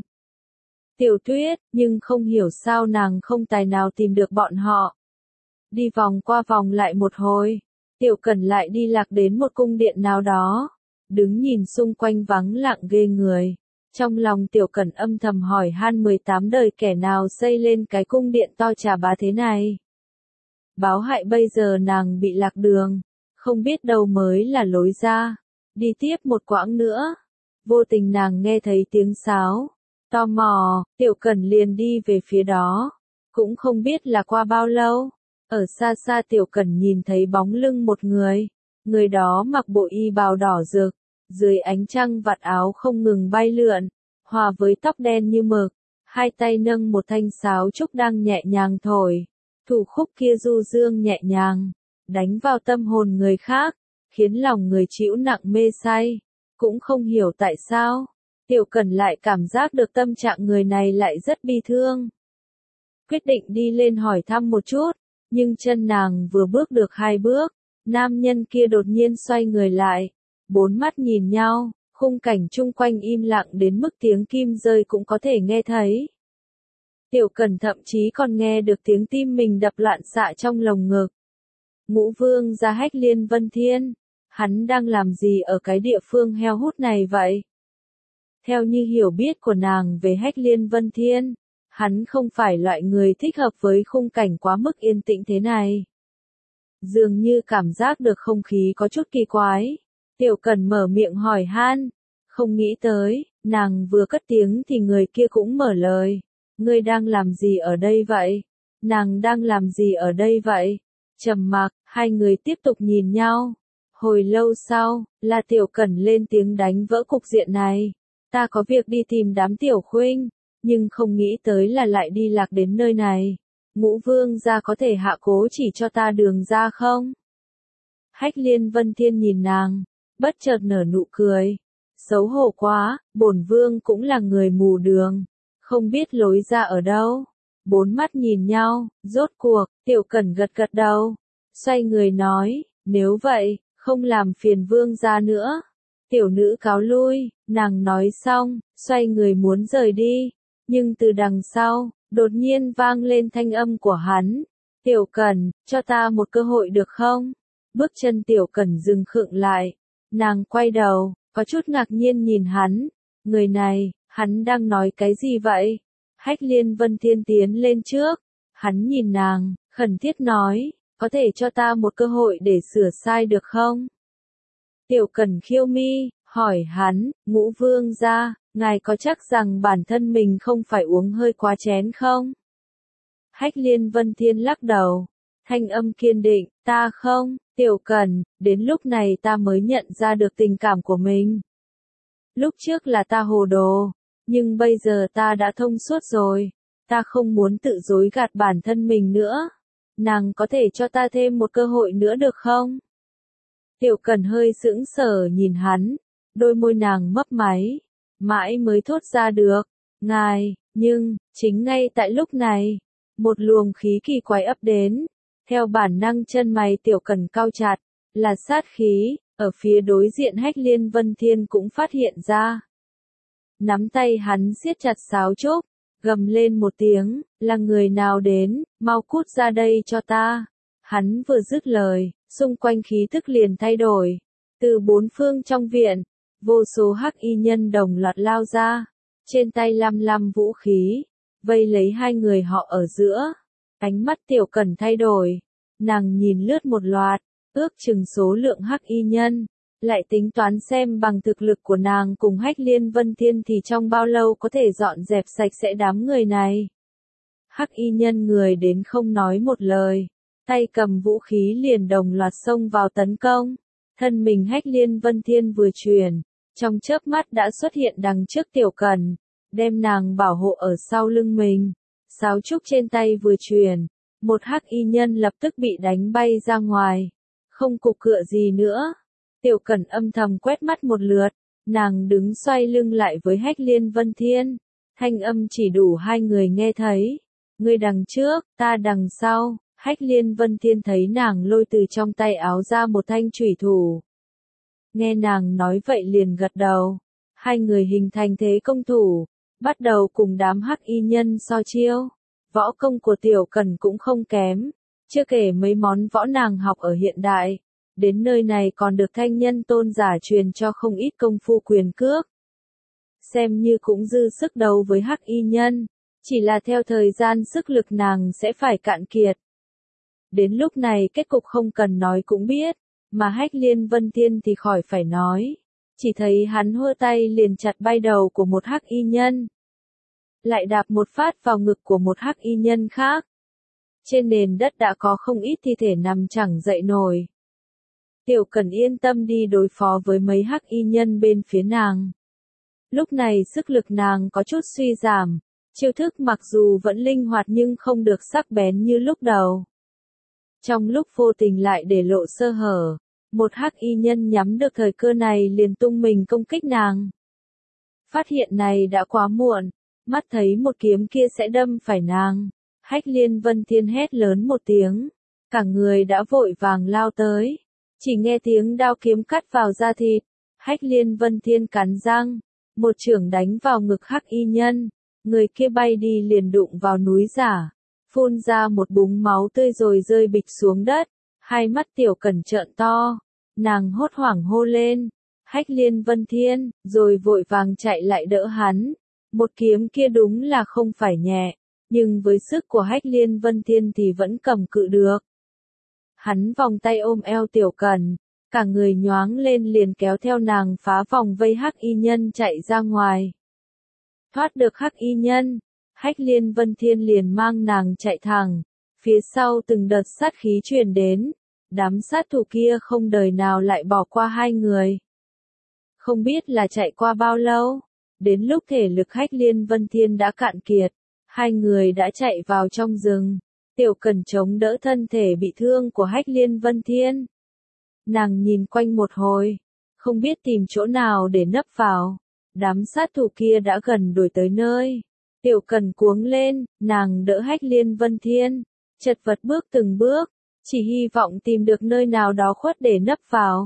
Tiểu Tuyết, nhưng không hiểu sao nàng không tài nào tìm được bọn họ. Đi vòng qua vòng lại một hồi, Tiểu Cẩn lại đi lạc đến một cung điện nào đó, đứng nhìn xung quanh vắng lặng ghê người. Trong lòng Tiểu Cẩn âm thầm hỏi han 18 đời kẻ nào xây lên cái cung điện to chà bá thế này. Báo hại bây giờ nàng bị lạc đường, không biết đâu mới là lối ra. Đi tiếp một quãng nữa, vô tình nàng nghe thấy tiếng sáo. Tò mò, Tiểu Cẩn liền đi về phía đó. Cũng không biết là qua bao lâu, ở xa xa Tiểu Cẩn nhìn thấy bóng lưng một người. Người đó mặc bộ y bào đỏ rực, dưới ánh trăng vạt áo không ngừng bay lượn, hòa với tóc đen như mực, hai tay nâng một thanh sáo trúc đang nhẹ nhàng thổi. Thủ khúc kia du dương nhẹ nhàng, đánh vào tâm hồn người khác, khiến lòng người chịu nặng mê say. Cũng không hiểu tại sao, Tiểu Cẩn lại cảm giác được tâm trạng người này lại rất bi thương. Quyết định đi lên hỏi thăm một chút, nhưng chân nàng vừa bước được 2 bước, nam nhân kia đột nhiên xoay người lại, 4 mắt nhìn nhau, khung cảnh chung quanh im lặng đến mức tiếng kim rơi cũng có thể nghe thấy. Tiểu Cẩn thậm chí còn nghe được tiếng tim mình đập loạn xạ trong lồng ngực. Ngũ Vương gia Hách Liên Vân Thiên, hắn đang làm gì ở cái địa phương heo hút này vậy? Theo như hiểu biết của nàng về Hách Liên Vân Thiên, Hắn không phải loại người thích hợp với khung cảnh quá mức yên tĩnh thế này. Dường như cảm giác được không khí có chút kỳ quái. Tiểu Cẩn mở miệng hỏi han. Không nghĩ tới, nàng vừa cất tiếng thì người kia cũng mở lời. Ngươi đang làm gì ở đây vậy? Nàng đang làm gì ở đây vậy? Trầm mặc, hai người tiếp tục nhìn nhau. Hồi lâu sau, là Tiểu Cẩn lên tiếng đánh vỡ cục diện này. Ta có việc đi tìm đám tiểu khuynh, nhưng không nghĩ tới là lại đi lạc đến nơi này. Ngũ Vương gia có thể hạ cố chỉ cho ta đường ra không? Hách Liên Vân Thiên nhìn nàng, bất chợt nở nụ cười. Xấu hổ quá, bổn vương cũng là người mù đường, không biết lối ra ở đâu. Bốn mắt nhìn nhau, rốt cuộc, Tiểu Cẩn gật gật đầu, xoay người nói, nếu vậy, không làm phiền vương gia nữa. Tiểu nữ cáo lui, nàng nói xong, xoay người muốn rời đi, nhưng từ đằng sau, đột nhiên vang lên thanh âm của hắn. Tiểu Cẩn, cho ta một cơ hội được không? Bước chân Tiểu Cẩn dừng khựng lại, nàng quay đầu, có chút ngạc nhiên nhìn hắn. Người này, hắn đang nói cái gì vậy? Hách Liên Vân Thiên tiến lên trước, hắn nhìn nàng, khẩn thiết nói, có thể cho ta một cơ hội để sửa sai được không? Tiểu Cẩn khiêu mi, hỏi hắn, Ngũ Vương gia, ngài có chắc rằng bản thân mình không phải uống hơi quá chén không? Hách Liên Vân Thiên lắc đầu, thanh âm kiên định, ta không. Tiểu Cẩn, đến lúc này ta mới nhận ra được tình cảm của mình. Lúc trước là ta hồ đồ, nhưng bây giờ ta đã thông suốt rồi. Ta không muốn tự dối gạt bản thân mình nữa. Nàng có thể cho ta thêm một cơ hội nữa được không? Tiểu Cẩn hơi sững sờ nhìn hắn, đôi môi nàng mấp máy, mãi mới thốt ra được, ngài, nhưng, chính ngay tại lúc này, một luồng khí kỳ quái ập đến. Theo bản năng chân mày Tiểu Cẩn cau chặt, là sát khí, ở phía đối diện Hách Liên Vân Thiên cũng phát hiện ra. Nắm tay hắn siết chặt sáo trúc, gầm lên một tiếng, là người nào đến, mau cút ra đây cho ta. Hắn vừa dứt lời, xung quanh khí tức liền thay đổi. Từ bốn phương trong viện, vô số hắc y nhân đồng loạt lao ra, trên tay lăm lăm vũ khí, vây lấy hai người họ ở giữa. Ánh mắt Tiểu Cẩn thay đổi, nàng nhìn lướt một loạt, ước chừng số lượng hắc y nhân, lại tính toán xem bằng thực lực của nàng cùng Hách Liên Vân Thiên thì trong bao lâu có thể dọn dẹp sạch sẽ đám người này. Hắc y nhân người đến không nói một lời, tay cầm vũ khí liền đồng loạt xông vào tấn công. Thân mình Hách Liên Vân Thiên vừa chuyển, trong chớp mắt đã xuất hiện đằng trước Tiểu Cẩn, đem nàng bảo hộ ở sau lưng mình. Sáo trúc trên tay vừa chuyển, một hắc y nhân lập tức bị đánh bay ra ngoài, không cục cựa gì nữa. Tiểu Cẩn âm thầm quét mắt một lượt, nàng đứng xoay lưng lại với Hách Liên Vân Thiên, thanh âm chỉ đủ hai người nghe thấy. Ngươi đằng trước, ta đằng sau. Hách Liên Vân Thiên thấy nàng lôi từ trong tay áo ra một thanh chủy thủ. Nghe nàng nói vậy liền gật đầu. Hai người hình thành thế công thủ, bắt đầu cùng đám hắc y nhân so chiêu. Võ công của Tiểu Cẩn cũng không kém, chưa kể mấy món võ nàng học ở hiện đại. Đến nơi này còn được Thanh Nhân Tôn giả truyền cho không ít công phu quyền cước. Xem như cũng dư sức đấu với hắc y nhân, chỉ là theo thời gian sức lực nàng sẽ phải cạn kiệt. Đến lúc này kết cục không cần nói cũng biết, mà Hách Liên Vân Thiên thì khỏi phải nói. Chỉ thấy hắn hơ tay liền chặt bay đầu của một hắc y nhân, lại đạp một phát vào ngực của một hắc y nhân khác. Trên nền đất đã có không ít thi thể nằm chẳng dậy nổi. Tiểu Cẩn yên tâm đi đối phó với mấy hắc y nhân bên phía nàng. Lúc này sức lực nàng có chút suy giảm, chiêu thức mặc dù vẫn linh hoạt nhưng không được sắc bén như lúc đầu. Trong lúc vô tình lại để lộ sơ hở, một hắc y nhân nhắm được thời cơ này liền tung mình công kích nàng. Phát hiện này đã quá muộn, mắt thấy một kiếm kia sẽ đâm phải nàng. Hách Liên Vân Thiên hét lớn một tiếng, cả người đã vội vàng lao tới. Chỉ nghe tiếng đao kiếm cắt vào da thịt, Hách Liên Vân Thiên cắn răng, một chưởng đánh vào ngực hắc y nhân, người kia bay đi liền đụng vào núi giả, phun ra một búng máu tươi rồi rơi bịch xuống đất. Hai mắt Tiểu Cẩn trợn to, nàng hốt hoảng hô lên, Hách Liên Vân Thiên, rồi vội vàng chạy lại đỡ hắn. Một kiếm kia đúng là không phải nhẹ, nhưng với sức của Hách Liên Vân Thiên thì vẫn cầm cự được. Hắn vòng tay ôm eo Tiểu Cẩn, cả người nhoáng lên liền kéo theo nàng phá vòng vây Hắc Y Nhân chạy ra ngoài. Thoát được Hắc Y Nhân, Hách Liên Vân Thiên liền mang nàng chạy thẳng, phía sau từng đợt sát khí truyền đến, đám sát thủ kia không đời nào lại bỏ qua hai người. Không biết là chạy qua bao lâu, đến lúc thể lực Hách Liên Vân Thiên đã cạn kiệt, hai người đã chạy vào trong rừng. Tiểu Cẩn chống đỡ thân thể bị thương của Hách Liên Vân Thiên. Nàng nhìn quanh một hồi, không biết tìm chỗ nào để nấp vào. Đám sát thủ kia đã gần đuổi tới nơi. Tiểu Cẩn cuống lên, nàng đỡ Hách Liên Vân Thiên, chật vật bước từng bước, chỉ hy vọng tìm được nơi nào đó khuất để nấp vào.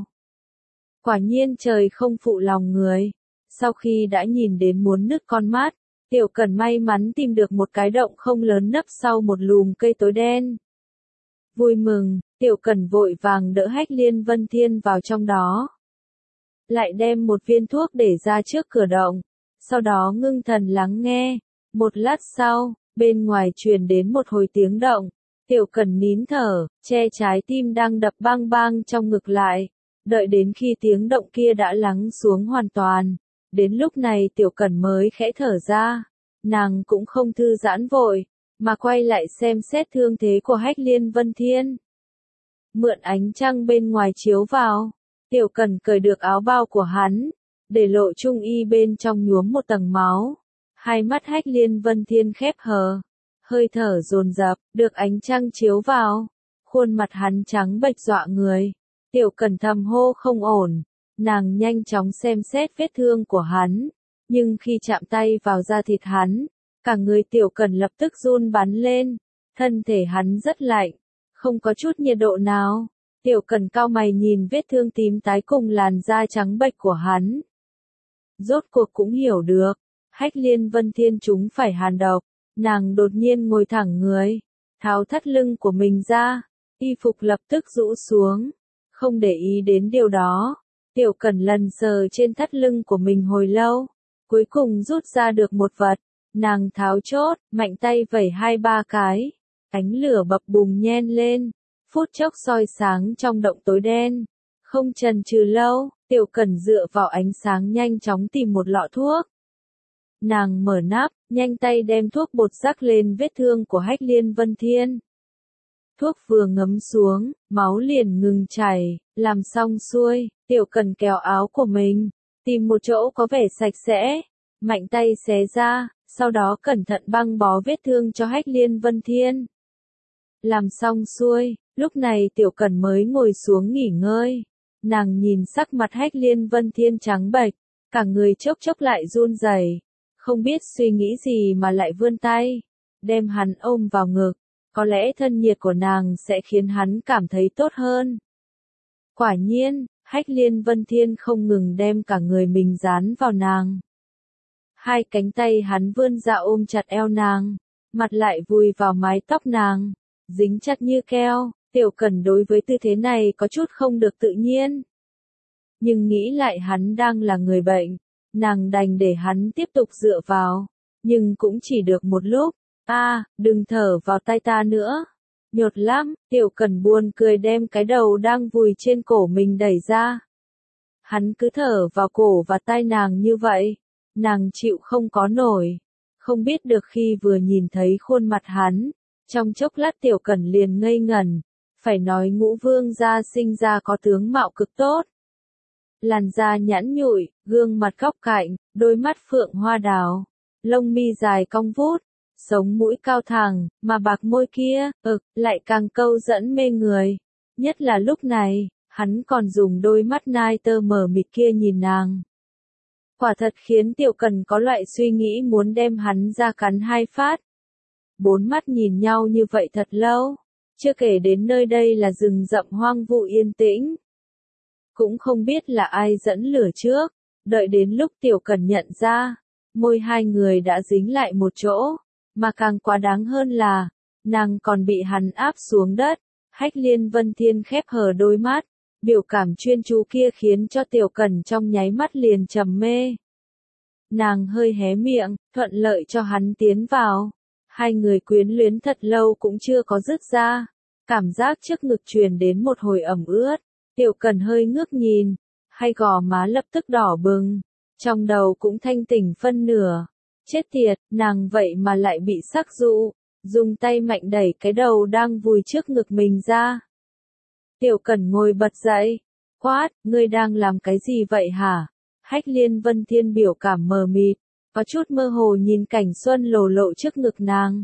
Quả nhiên trời không phụ lòng người. Sau khi đã nhìn đến muốn nứt con mắt, Tiểu Cẩn may mắn tìm được một cái động không lớn nấp sau một lùm cây tối đen. Vui mừng, Tiểu Cẩn vội vàng đỡ Hách Liên Vân Thiên vào trong đó. Lại đem một viên thuốc để ra trước cửa động, sau đó ngưng thần lắng nghe. Một lát sau, bên ngoài truyền đến một hồi tiếng động. Tiểu Cẩn nín thở, che trái tim đang đập bang bang trong ngực lại. Đợi đến khi tiếng động kia đã lắng xuống hoàn toàn. Đến lúc này Tiểu Cẩn mới khẽ thở ra. Nàng cũng không thư giãn vội, mà quay lại xem xét thương thế của Hách Liên Vân Thiên. Mượn ánh trăng bên ngoài chiếu vào, Tiểu Cẩn cởi được áo bao của hắn, để lộ trung y bên trong nhuốm một tầng máu. Hai mắt Hách Liên Vân Thiên khép hờ, hơi thở dồn dập, được ánh trăng chiếu vào. Khuôn mặt hắn trắng bệch dọa người. Tiểu Cẩn thầm hô không ổn, nàng nhanh chóng xem xét vết thương của hắn. Nhưng khi chạm tay vào da thịt hắn, cả người Tiểu Cẩn lập tức run bắn lên. Thân thể hắn rất lạnh, không có chút nhiệt độ nào. Tiểu Cẩn cau mày nhìn vết thương tím tái cùng làn da trắng bệch của hắn. Rốt cuộc cũng hiểu được, Hách Liên Vân Thiên chúng phải hàn độc. Nàng đột nhiên ngồi thẳng người, tháo thắt lưng của mình ra, y phục lập tức rũ xuống. Không để ý đến điều đó, Tiểu Cẩn lần sờ trên thắt lưng của mình hồi lâu, cuối cùng rút ra được một vật. Nàng tháo chốt, mạnh tay vẩy 2-3 cái, ánh lửa bập bùng nhen lên, phút chốc soi sáng trong động tối đen. Không chần chừ lâu, Tiểu Cẩn dựa vào ánh sáng nhanh chóng tìm một lọ thuốc. Nàng mở nắp, nhanh tay đem thuốc bột rắc lên vết thương của Hách Liên Vân Thiên. Thuốc vừa ngấm xuống, máu liền ngừng chảy. Làm xong xuôi, Tiểu Cẩn kéo áo của mình, tìm một chỗ có vẻ sạch sẽ, mạnh tay xé ra, sau đó cẩn thận băng bó vết thương cho Hách Liên Vân Thiên. Làm xong xuôi, lúc này Tiểu Cẩn mới ngồi xuống nghỉ ngơi. Nàng nhìn sắc mặt Hách Liên Vân Thiên trắng bệch, cả người chốc chốc lại run rẩy, không biết suy nghĩ gì mà lại vươn tay, đem hắn ôm vào ngực. Có lẽ thân nhiệt của nàng sẽ khiến hắn cảm thấy tốt hơn. Quả nhiên, Hách Liên Vân Thiên không ngừng đem cả người mình dán vào nàng. Hai cánh tay hắn vươn ra ôm chặt eo nàng, mặt lại vùi vào mái tóc nàng, dính chặt như keo. Tiểu Cẩn đối với tư thế này có chút không được tự nhiên. Nhưng nghĩ lại hắn đang là người bệnh, nàng đành để hắn tiếp tục dựa vào, nhưng cũng chỉ được một lúc. Đừng thở vào tay ta nữa. Nhột lắm, Tiểu Cẩn buồn cười đem cái đầu đang vùi trên cổ mình đẩy ra. Hắn cứ thở vào cổ và tai nàng như vậy, nàng chịu không có nổi. Không biết được khi vừa nhìn thấy khuôn mặt hắn, trong chốc lát Tiểu Cẩn liền ngây ngẩn. Phải nói Ngũ Vương gia sinh ra có tướng mạo cực tốt. Làn da nhẵn nhụi, gương mặt góc cạnh, đôi mắt phượng hoa đào, lông mi dài cong vút, sống mũi cao thẳng, mà bạc môi kia, lại càng câu dẫn mê người. Nhất là lúc này, hắn còn dùng đôi mắt nai tơ mờ mịt kia nhìn nàng. Quả thật khiến Tiểu Cẩn có loại suy nghĩ muốn đem hắn ra cắn 2 phát. 4 mắt nhìn nhau như vậy thật lâu, chưa kể đến nơi đây là rừng rậm hoang vu yên tĩnh. Cũng không biết là ai dẫn lửa trước, đợi đến lúc Tiểu Cẩn nhận ra, môi hai người đã dính lại một chỗ, mà càng quá đáng hơn là, nàng còn bị hắn áp xuống đất. Hách Liên Vân Thiên khép hờ đôi mắt, biểu cảm chuyên chú kia khiến cho Tiểu Cẩn trong nháy mắt liền trầm mê. Nàng hơi hé miệng, thuận lợi cho hắn tiến vào. Hai người quyến luyến thật lâu cũng chưa có dứt ra. Cảm giác trước ngực truyền đến một hồi ẩm ướt. Tiểu Cần hơi ngước nhìn, hai gò má lập tức đỏ bừng. Trong đầu cũng thanh tỉnh phân nửa. Chết tiệt, nàng vậy mà lại bị sắc dụ. Dùng tay mạnh đẩy cái đầu đang vùi trước ngực mình ra. Tiểu Cần ngồi bật dậy. Quát, ngươi đang làm cái gì vậy hả? Hách Liên Vân Thiên biểu cảm mờ mịt, có chút mơ hồ nhìn cảnh xuân lồ lộ trước ngực nàng.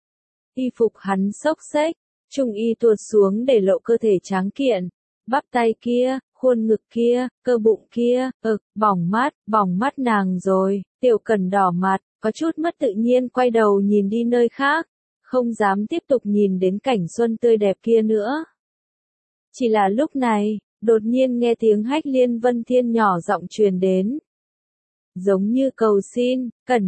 Y phục hắn xốc xếch, trung y tuột xuống để lộ cơ thể tráng kiện, bắp tay kia, khuôn ngực kia, cơ bụng kia, bỏng mắt nàng rồi. Tiểu Cần đỏ mặt, có chút mất tự nhiên quay đầu nhìn đi nơi khác, không dám tiếp tục nhìn đến cảnh xuân tươi đẹp kia nữa. Chỉ là lúc này, đột nhiên nghe tiếng Hách Liên Vân Thiên nhỏ giọng truyền đến. Giống như cầu xin,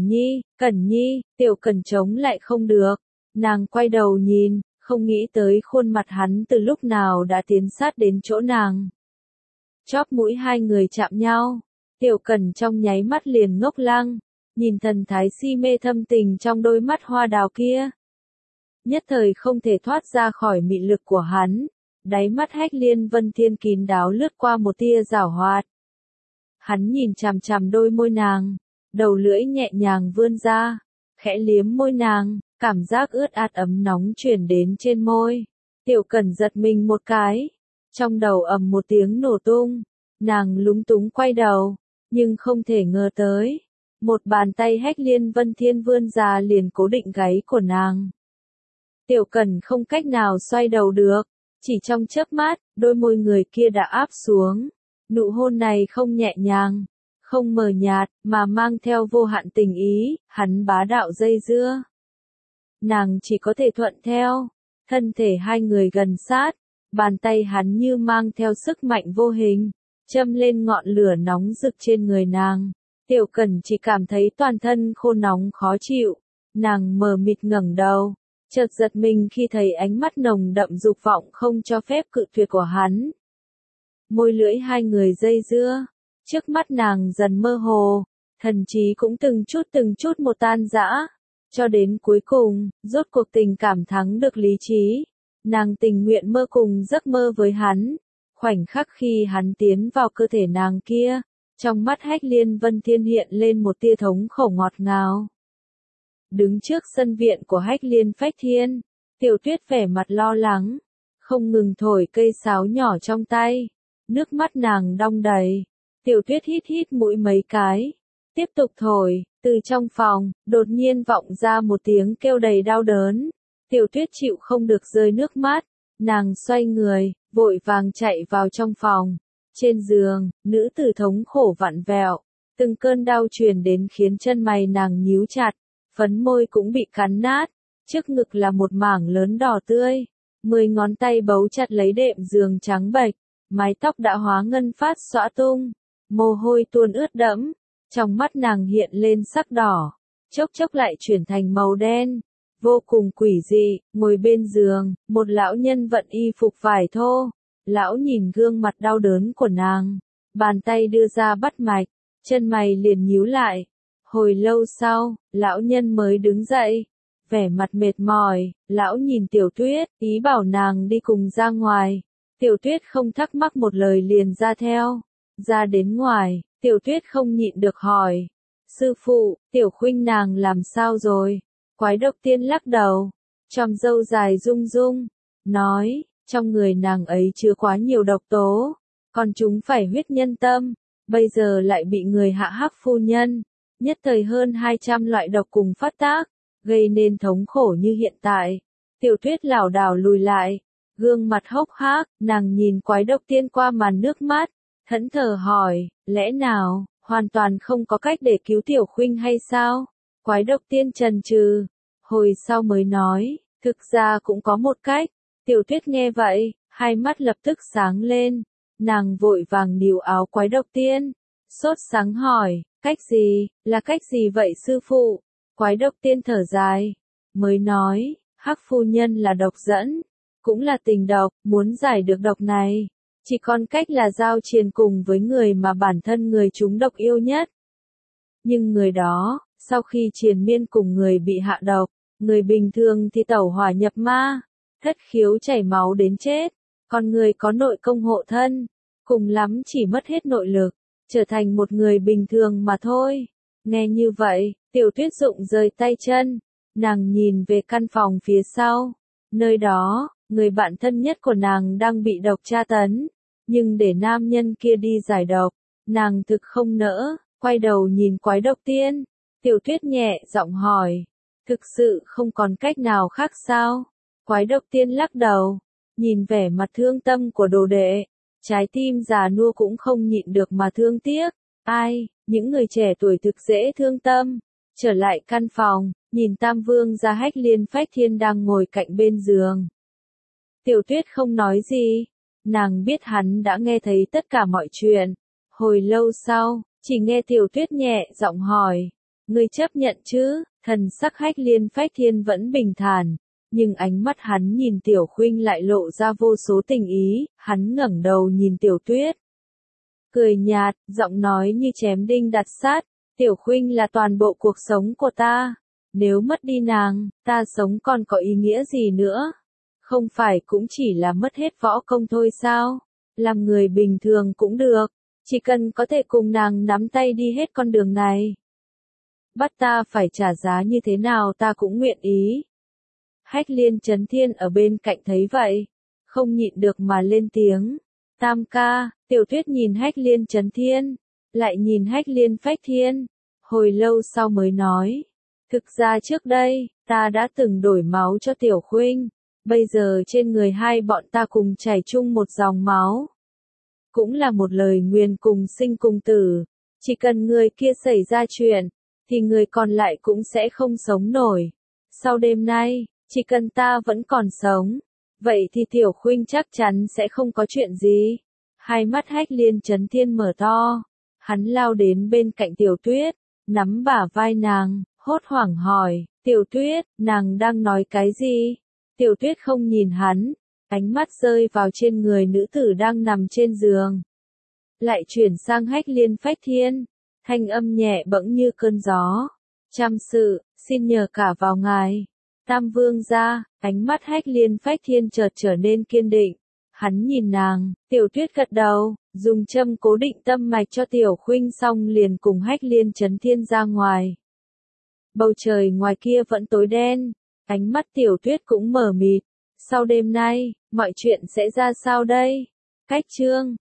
Cẩn Nhi, Tiểu Cần chống lại không được. Nàng quay đầu nhìn, không nghĩ tới khuôn mặt hắn từ lúc nào đã tiến sát đến chỗ nàng. Chóp mũi hai người chạm nhau, Tiểu Cần trong nháy mắt liền ngốc lăng, nhìn thần thái si mê thâm tình trong đôi mắt hoa đào kia. Nhất thời không thể thoát ra khỏi mị lực của hắn. Đáy mắt Hách Liên Vân Thiên kín đáo lướt qua một tia giảo hoạt. Hắn nhìn chằm chằm đôi môi nàng, đầu lưỡi nhẹ nhàng vươn ra, khẽ liếm môi nàng, cảm giác ướt át ấm nóng truyền đến trên môi. Tiểu Cần giật mình một cái, trong đầu ầm một tiếng nổ tung, nàng lúng túng quay đầu, nhưng không thể ngờ tới, một bàn tay Hách Liên Vân Thiên vươn ra liền cố định gáy của nàng. Tiểu Cần không cách nào xoay đầu được. Chỉ trong chớp mắt, đôi môi người kia đã áp xuống. Nụ hôn này không nhẹ nhàng, không mờ nhạt, mà mang theo vô hạn tình ý, hắn bá đạo dây dưa. Nàng chỉ có thể thuận theo, thân thể hai người gần sát, bàn tay hắn như mang theo sức mạnh vô hình, châm lên ngọn lửa nóng rực trên người nàng. Tiểu Cần chỉ cảm thấy toàn thân khô nóng khó chịu, nàng mờ mịt ngẩng đầu. Chợt giật mình khi thấy ánh mắt nồng đậm dục vọng không cho phép cự tuyệt của hắn. Môi lưỡi hai người dây dưa, trước mắt nàng dần mơ hồ, thần trí cũng từng chút một tan rã, cho đến cuối cùng, rốt cuộc tình cảm thắng được lý trí. Nàng tình nguyện mơ cùng giấc mơ với hắn. Khoảnh khắc khi hắn tiến vào cơ thể nàng kia, trong mắt Hách Liên Vân Thiên hiện lên một tia thống khổ ngọt ngào. Đứng trước sân viện của Hách Liên Phách Thiên, Tiểu Tuyết vẻ mặt lo lắng, không ngừng thổi cây sáo nhỏ trong tay, nước mắt nàng đong đầy. Tiểu Tuyết hít hít mũi mấy cái, tiếp tục thổi, từ trong phòng, đột nhiên vọng ra một tiếng kêu đầy đau đớn. Tiểu Tuyết chịu không được rơi nước mắt, nàng xoay người, vội vàng chạy vào trong phòng. Trên giường, nữ tử thống khổ vặn vẹo, từng cơn đau truyền đến khiến chân mày nàng nhíu chặt. Phấn môi cũng bị cắn nát, trước ngực là một mảng lớn đỏ tươi, 10 ngón tay bấu chặt lấy đệm giường trắng bệch, mái tóc đã hóa ngân phát xõa tung, mồ hôi tuôn ướt đẫm, trong mắt nàng hiện lên sắc đỏ, chốc chốc lại chuyển thành màu đen, vô cùng quỷ dị. Ngồi bên giường, một lão nhân vận y phục vải thô, lão nhìn gương mặt đau đớn của nàng, bàn tay đưa ra bắt mạch, chân mày liền nhíu lại. Hồi lâu sau, lão nhân mới đứng dậy, vẻ mặt mệt mỏi, lão nhìn Tiểu Tuyết, ý bảo nàng đi cùng ra ngoài. Tiểu Tuyết không thắc mắc một lời liền ra theo. Ra đến ngoài, Tiểu Tuyết không nhịn được hỏi. Sư phụ, Tiểu Khuynh nàng làm sao rồi? Quái Độc Tiên lắc đầu, chòm râu dài rung rung, nói, trong người nàng ấy chứa quá nhiều độc tố, còn chúng phải huyết nhân tâm, bây giờ lại bị người hạ Hắc phu nhân. Nhất thời hơn 200 loại độc cùng phát tác, gây nên thống khổ như hiện tại. Tiểu Tuyết lảo đảo lùi lại, gương mặt hốc hác, nàng nhìn Quái Độc Tiên qua màn nước mắt, thẫn thờ hỏi, lẽ nào, hoàn toàn không có cách để cứu Tiểu Khuynh hay sao? Quái Độc Tiên chần chừ, hồi sau mới nói, thực ra cũng có một cách. Tiểu Tuyết nghe vậy, hai mắt lập tức sáng lên, nàng vội vàng níu áo Quái Độc Tiên, sốt sắng hỏi, cách gì, là cách gì vậy sư phụ? Quái Độc Tiên thở dài, mới nói, Hắc phu nhân là độc dẫn, cũng là tình độc, muốn giải được độc này, chỉ còn cách là giao triền cùng với người mà bản thân người chúng độc yêu nhất. Nhưng người đó, sau khi triền miên cùng người bị hạ độc, Người bình thường thì tẩu hỏa nhập ma, thất khiếu chảy máu đến chết, còn người có nội công hộ thân, cùng lắm chỉ mất hết nội lực, trở thành một người bình thường mà thôi. Nghe như vậy, Tiểu Tuyết Dụng rời tay chân, nàng nhìn về căn phòng phía sau, nơi đó, người bạn thân nhất của nàng đang bị độc tra tấn, nhưng để nam nhân kia đi giải độc, nàng thực không nỡ, quay đầu nhìn Quái Độc Tiên, Tiểu Tuyết nhẹ giọng hỏi, thực sự không còn cách nào khác sao? Quái Độc Tiên lắc đầu, nhìn vẻ mặt thương tâm của đồ đệ, trái tim già nua cũng không nhịn được mà thương tiếc. Ai, những người trẻ tuổi thực dễ thương tâm. Trở lại căn phòng, nhìn Tam Vương gia Hách Liên Phách Thiên đang ngồi cạnh bên giường. Tiểu Tuyết không nói gì, nàng biết hắn đã nghe thấy tất cả mọi chuyện. Hồi lâu sau, chỉ nghe Tiểu Tuyết nhẹ giọng hỏi, ngươi chấp nhận chứ? Thần sắc Hách Liên Phách Thiên vẫn bình thản, nhưng ánh mắt hắn nhìn Tiểu Khuynh lại lộ ra vô số tình ý, hắn ngẩng đầu nhìn Tiểu Tuyết. Cười nhạt, giọng nói như chém đinh đặt sát, Tiểu Khuynh là toàn bộ cuộc sống của ta. Nếu mất đi nàng, ta sống còn có ý nghĩa gì nữa? Không phải cũng chỉ là mất hết võ công thôi sao? Làm người bình thường cũng được, chỉ cần có thể cùng nàng nắm tay đi hết con đường này. Bắt ta phải trả giá như thế nào ta cũng nguyện ý. Hách Liên Chấn Thiên ở bên cạnh thấy vậy, không nhịn được mà lên tiếng. Tam ca, Tiểu Tuyết nhìn Hách Liên Chấn Thiên, lại nhìn Hách Liên Phách Thiên, hồi lâu sau mới nói. Thực ra trước đây, ta đã từng đổi máu cho Tiểu Khuynh, bây giờ trên người hai bọn ta cùng chảy chung một dòng máu. Cũng là một lời nguyền cùng sinh cùng tử, chỉ cần người kia xảy ra chuyện, thì người còn lại cũng sẽ không sống nổi. Sau đêm nay, chỉ cần ta vẫn còn sống, vậy thì Tiểu Khuynh chắc chắn sẽ không có chuyện gì. Hai mắt Hách Liên Chấn Thiên mở to, hắn lao đến bên cạnh Tiểu Tuyết, nắm bả vai nàng, hốt hoảng hỏi, Tiểu Tuyết, nàng đang nói cái gì? Tiểu Tuyết không nhìn hắn, ánh mắt rơi vào trên người nữ tử đang nằm trên giường. Lại chuyển sang Hách Liên Phách Thiên, thanh âm nhẹ bẫng như cơn gió. Trăm sự, xin nhờ cả vào ngài. Tam Vương gia, ánh mắt Hách Liên Phách Thiên chợt trở nên kiên định. Hắn nhìn nàng, Tiểu Tuyết gật đầu, dùng châm cố định tâm mạch cho Tiểu Khuynh xong liền cùng Hách Liên Chấn Thiên ra ngoài. Bầu trời ngoài kia vẫn tối đen, ánh mắt Tiểu Tuyết cũng mờ mịt. Sau đêm nay, mọi chuyện sẽ ra sao đây? Cách chương